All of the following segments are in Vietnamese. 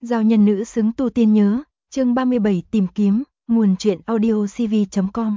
Giao nhân nữ xứng tu tiên nhớ, chương 37 tìm kiếm, nguồn truyện audio cv.com.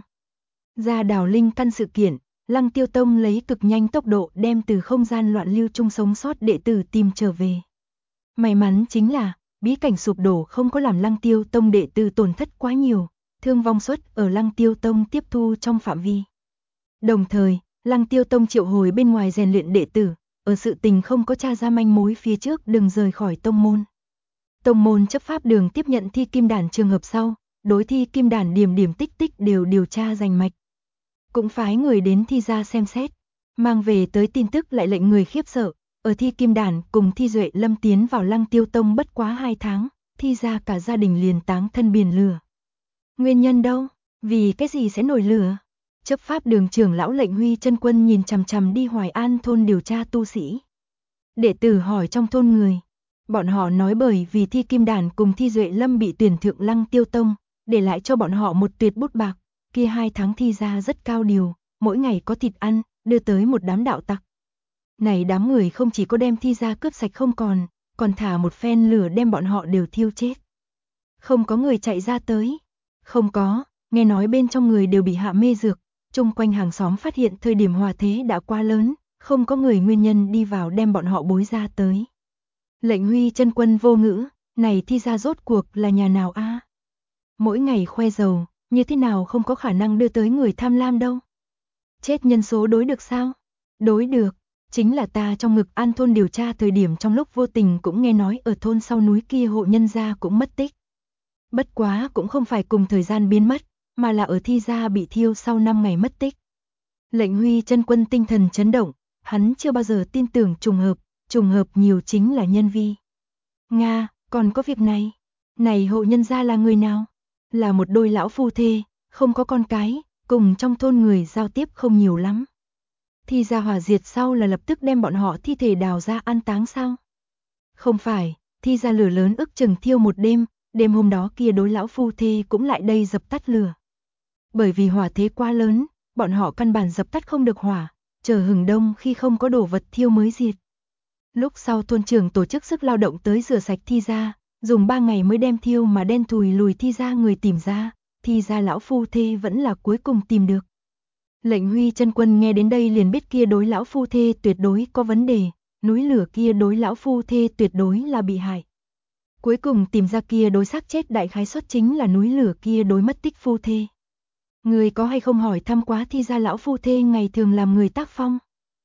Ra đảo linh căn sự kiện, Lăng Tiêu Tông lấy cực nhanh tốc độ đem từ không gian loạn lưu chung sống sót đệ tử tìm trở về. May mắn chính là, bí cảnh sụp đổ không có làm Lăng Tiêu Tông đệ tử tổn thất quá nhiều, thương vong suất ở Lăng Tiêu Tông tiếp thu trong phạm vi. Đồng thời, Lăng Tiêu Tông triệu hồi bên ngoài rèn luyện đệ tử, ở sự tình không có tra ra manh mối phía trước đừng rời khỏi tông môn. Tông môn chấp pháp đường tiếp nhận thi kim đàn trường hợp sau, đối thi kim đàn điểm điểm tích tích đều điều tra rành mạch. Cũng phái người đến thi ra xem xét, mang về tới tin tức lại lệnh người khiếp sợ, ở thi kim đàn cùng thi Duệ Lâm tiến vào Lăng Tiêu Tông bất quá 2 tháng, thi ra cả gia đình liền táng thân biển lửa. Nguyên nhân đâu? Vì cái gì sẽ nổi lửa? Chấp pháp đường trưởng lão lệnh Huy Chân Quân nhìn chằm chằm đi Hoài An thôn điều tra tu sĩ. Đệ tử hỏi trong thôn người. Bọn họ nói bởi vì thi kim đàn cùng thi Duệ Lâm bị tuyển thượng Lăng Tiêu Tông, để lại cho bọn họ một tuyệt bút bạc, kia 2 tháng thi ra rất cao điều, mỗi ngày có thịt ăn, đưa tới một đám đạo tặc. Này đám người không chỉ có đem thi ra cướp sạch không còn thả một phen lửa đem bọn họ đều thiêu chết. Không có người chạy ra tới. Không có, nghe nói bên trong người đều bị hạ mê dược, chung quanh hàng xóm phát hiện thời điểm hòa thế đã quá lớn, không có người nguyên nhân đi vào đem bọn họ bối ra tới. Lệnh Huy Chân Quân vô ngữ, này thi ra rốt cuộc là nhà nào a? Mỗi ngày khoe giàu, như thế nào không có khả năng đưa tới người tham lam đâu. Chết nhân số đối được sao? Đối được, chính là ta trong ngực An thôn điều tra thời điểm trong lúc vô tình cũng nghe nói ở thôn sau núi kia hộ nhân gia cũng mất tích. Bất quá cũng không phải cùng thời gian biến mất, mà là ở thi gia bị thiêu sau 5 ngày mất tích. Lệnh Huy Chân Quân tinh thần chấn động, hắn chưa bao giờ tin tưởng trùng hợp nhiều chính là nhân vi. Nga, còn có việc này. Này hộ nhân gia là người nào? Là một đôi lão phu thê, không có con cái, cùng trong thôn người giao tiếp không nhiều lắm. Thi gia hỏa diệt sau là lập tức đem bọn họ thi thể đào ra an táng sao? Không phải, thi gia lửa lớn ức chừng thiêu một đêm, đêm hôm đó kia đối lão phu thê cũng lại đây dập tắt lửa. Bởi vì hỏa thế quá lớn, bọn họ căn bản dập tắt không được hỏa, chờ hừng đông khi không có đồ vật thiêu mới diệt. Lúc sau thôn trưởng tổ chức sức lao động tới rửa sạch thi gia, dùng 3 ngày mới đem thiêu mà đen thùi lùi thi gia người tìm ra, thi gia lão phu thê vẫn là cuối cùng tìm được. Lệnh Huy Chân Quân nghe đến đây liền biết kia đối lão phu thê tuyệt đối có vấn đề, núi lửa kia đối lão phu thê tuyệt đối là bị hại. Cuối cùng tìm ra kia đối xác chết đại khái suất chính là núi lửa kia đối mất tích phu thê. Người có hay không hỏi thăm quá thi gia lão phu thê ngày thường làm người tác phong?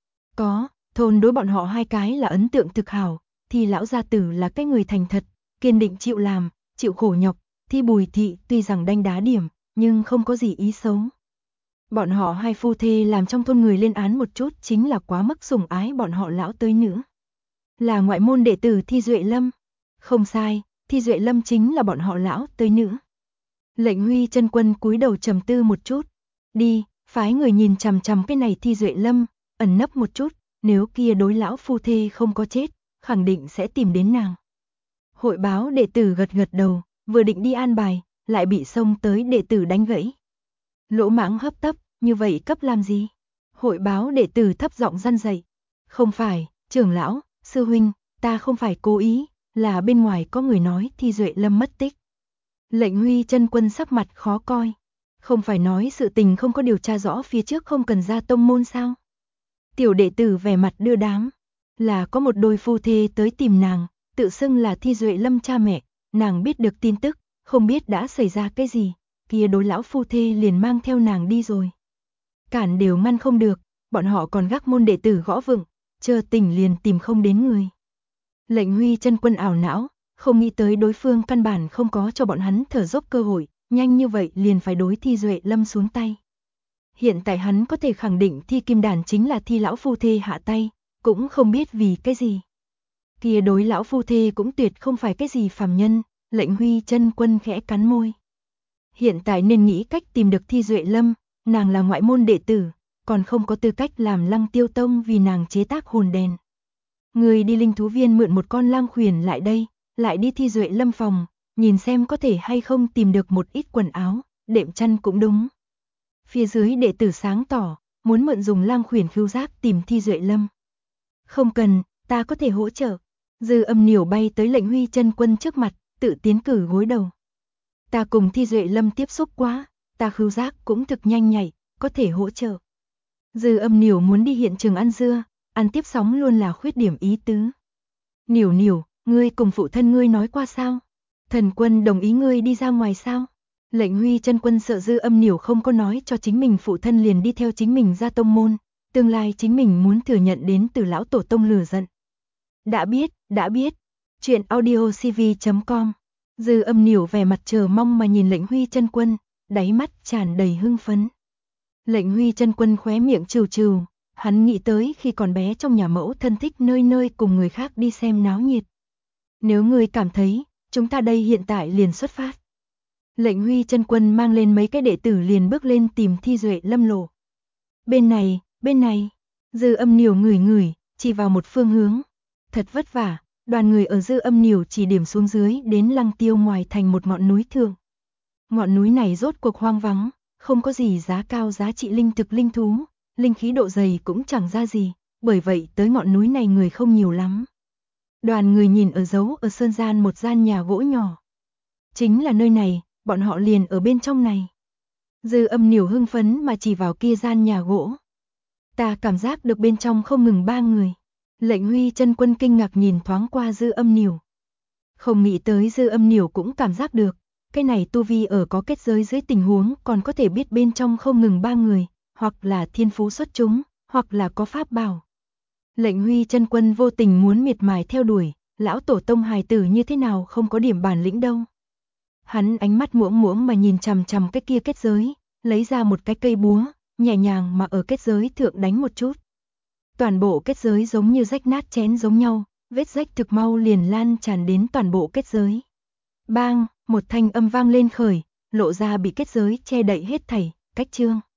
Có, thôn đối bọn họ 2 cái là ấn tượng thực hảo, thì lão gia tử là cái người thành thật, kiên định chịu làm, chịu khổ nhọc, thi Bùi thị tuy rằng đanh đá điểm, nhưng không có gì ý xấu. Bọn họ 2 phu thê làm trong thôn người lên án một chút chính là quá mức sủng ái bọn họ lão tới nữa. Là ngoại môn đệ tử thi Duệ Lâm. Không sai, thi Duệ Lâm chính là bọn họ lão tới nữa. Lệnh Huy Chân Quân cúi đầu trầm tư một chút. Đi, phái người nhìn chằm chằm cái này thi Duệ Lâm, ẩn nấp một chút, nếu kia đối lão phu thê không có chết, khẳng định sẽ tìm đến nàng. Hội báo đệ tử gật gật đầu, vừa định đi an bài, lại bị xông tới đệ tử đánh gãy. Lỗ mãng hấp tấp, như vậy cấp làm gì? Hội báo đệ tử thấp giọng răn dạy. Không phải, trưởng lão, sư huynh, ta không phải cố ý, là bên ngoài có người nói thi Duệ Lâm mất tích. Lệnh Huy Chân Quân sắc mặt khó coi. Không phải nói sự tình không có điều tra rõ phía trước không cần ra tông môn sao? Tiểu đệ tử vẻ mặt đưa đám. Là có một đôi phu thê tới tìm nàng, tự xưng là thi Duệ Lâm cha mẹ, nàng biết được tin tức, không biết đã xảy ra cái gì, kia đối lão phu thê liền mang theo nàng đi rồi. Cản đều ngăn không được, bọn họ còn gác môn đệ tử gõ vựng, chờ tỉnh liền tìm không đến người. Lệnh Huy Chân Quân ảo não, không nghĩ tới đối phương căn bản không có cho bọn hắn thở dốc cơ hội, nhanh như vậy liền phải đối thi Duệ Lâm xuống tay. Hiện tại hắn có thể khẳng định thi kim đàn chính là thi lão phu thê hạ tay, cũng không biết vì cái gì. Kia đối lão phu thê cũng tuyệt không phải cái gì phàm nhân, Lệnh Huy Chân Quân khẽ cắn môi. Hiện tại nên nghĩ cách tìm được thi Duệ Lâm, nàng là ngoại môn đệ tử, còn không có tư cách làm Lăng Tiêu Tông vì nàng chế tác hồn đèn. Người đi linh thú viên mượn một con lang khuyển lại đây, lại đi thi Duệ Lâm phòng, nhìn xem có thể hay không tìm được một ít quần áo, đệm chăn cũng đúng. Phía dưới đệ tử sáng tỏ, muốn mượn dùng lang khuyển khứu giác tìm thi Duệ Lâm. Không cần, ta có thể hỗ trợ. Dư Âm Niểu bay tới Lệnh Huy Chân Quân trước mặt, tự tiến cử gối đầu. Ta cùng Thi Duệ Lâm tiếp xúc quá, ta khứu giác cũng thực nhanh nhạy, có thể hỗ trợ. Dư Âm Niểu muốn đi hiện trường ăn dưa, ăn tiếp sóng luôn là khuyết điểm ý tứ. Niểu Niểu, ngươi cùng phụ thân ngươi nói qua sao? Thần quân đồng ý ngươi đi ra ngoài sao? Lệnh Huy Chân Quân sợ Dư Âm Niểu không có nói cho chính mình phụ thân liền đi theo chính mình ra tông môn, tương lai chính mình muốn thừa nhận đến từ lão tổ tông lừa giận. Đã biết. Chuyện audiocv.com. Dư Âm Niểu vẻ mặt chờ mong mà nhìn Lệnh Huy Chân Quân, đáy mắt tràn đầy hưng phấn. Lệnh Huy Chân Quân khóe miệng trừ trừ, hắn nghĩ tới khi còn bé trong nhà mẫu thân thích nơi nơi cùng người khác đi xem náo nhiệt. Nếu ngươi cảm thấy, chúng ta đây hiện tại liền xuất phát. Lệnh Huy Chân Quân mang lên mấy cái đệ tử liền bước lên tìm Thi Duệ Lâm lộ. Bên này, Dư Âm Niểu ngửi, chỉ vào một phương hướng. Thật vất vả, đoàn người ở Dư Âm Niểu chỉ điểm xuống dưới đến Lăng Tiêu ngoài thành một ngọn núi thượng. Ngọn núi này rốt cuộc hoang vắng, không có gì giá cao giá trị linh thực linh thú, linh khí độ dày cũng chẳng ra gì, bởi vậy tới ngọn núi này người không nhiều lắm. Đoàn người nhìn ở giấu ở sơn gian một gian nhà gỗ nhỏ. Chính là nơi này, bọn họ liền ở bên trong này. Dư Âm Niểu hưng phấn mà chỉ vào kia gian nhà gỗ. Ta cảm giác được bên trong không ngừng 3 người. Lệnh Huy Chân Quân kinh ngạc nhìn thoáng qua Dư Âm Niểu. Không nghĩ tới Dư Âm Niểu cũng cảm giác được, cái này tu vi ở có kết giới dưới tình huống còn có thể biết bên trong không ngừng 3 người, hoặc là thiên phú xuất chúng, hoặc là có pháp bảo. Lệnh Huy Chân Quân vô tình muốn miệt mài theo đuổi, lão tổ tông hài tử như thế nào không có điểm bản lĩnh đâu. Hắn ánh mắt muỗng muỗng mà nhìn chằm chằm cái kia kết giới, lấy ra một cái cây búa, nhẹ nhàng mà ở kết giới thượng đánh một chút. Toàn bộ kết giới giống như rách nát chén giống nhau, vết rách thực mau liền lan tràn đến toàn bộ kết giới. Bang, một thanh âm vang lên khởi, lộ ra bị kết giới che đậy hết thảy, cách chương.